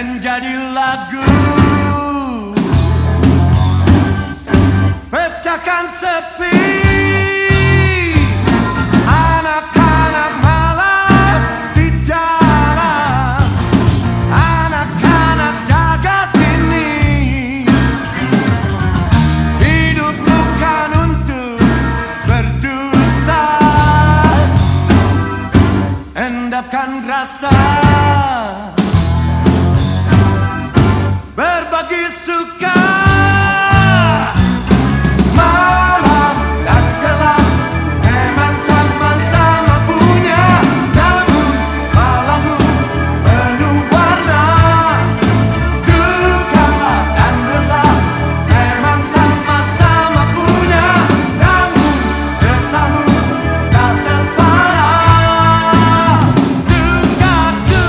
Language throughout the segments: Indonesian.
menjadi lagu, pecahkan sepi. Anak-anak malam di jalan, anak-anak jagat ini. Hidup bukan untuk berdusta, endapkan rasa, berbagi suka. Malam dan gelap memang sama-sama punya, namun malammu penuh warna. Duka dan rasa memang sama-sama punya, namun resamu tak separah dukaku.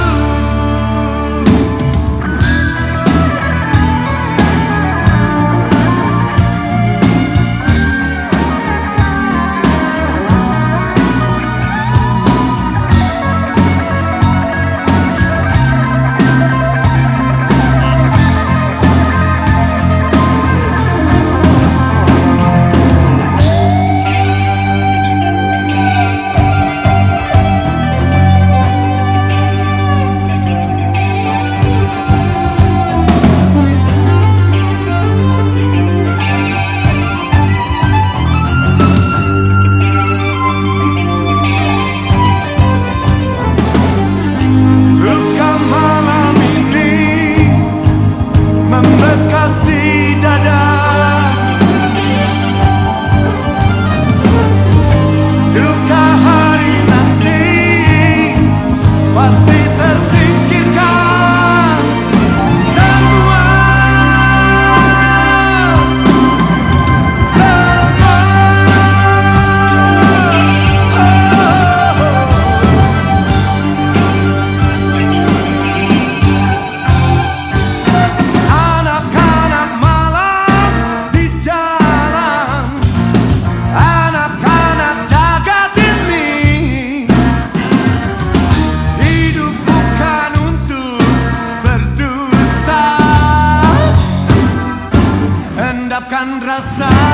Membekas di dada, duka hari nanti pasti tersingkirkan semua. Endapkan rasa,